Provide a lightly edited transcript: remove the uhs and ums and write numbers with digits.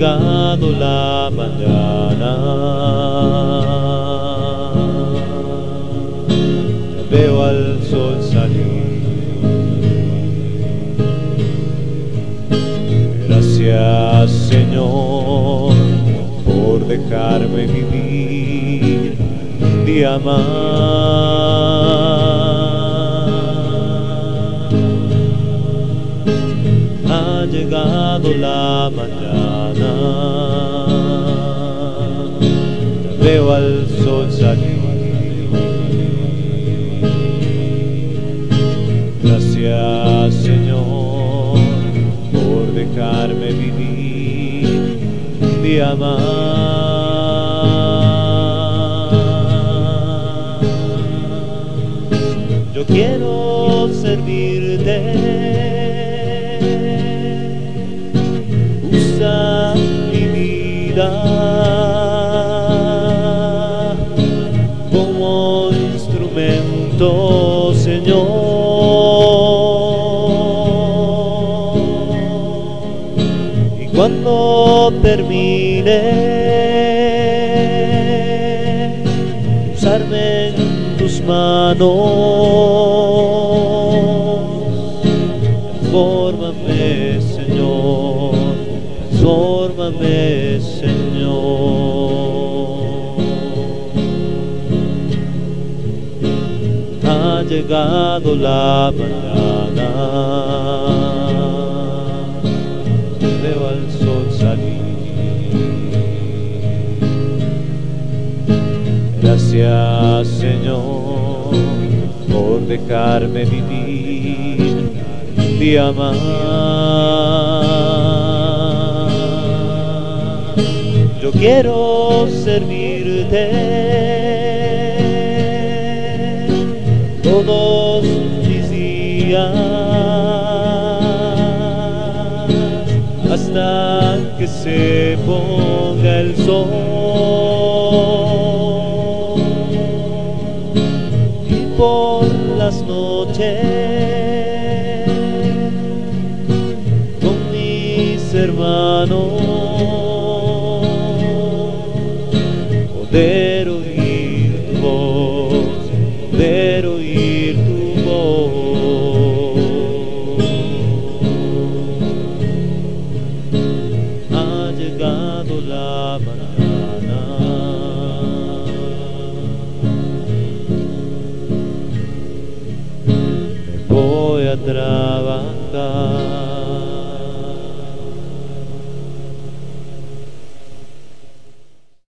llegado la mañana, veo al sol salir. Gracias, Señor, por dejarme vivir un día más. Ha llegado la mañana, veo al sol salir. Gracias, Señor, por dejarme vivir un día más. Yo quiero servirte. Usa mi vida como instrumento, Señor. Y cuando termine, usarme en tus manos. Transfórmame, Señor. Transfórmame, Señor. Ha llegado la mañana, veo al sol salir. Gracias, Señor, por dejarme vivir un día más. Yo quiero servirte todos mis días hasta que se ponga el sol, y por las noches con mis hermanos poder oír tu voz, poder oír tu voz. Ha llegado la mañana, me voy a trabajar.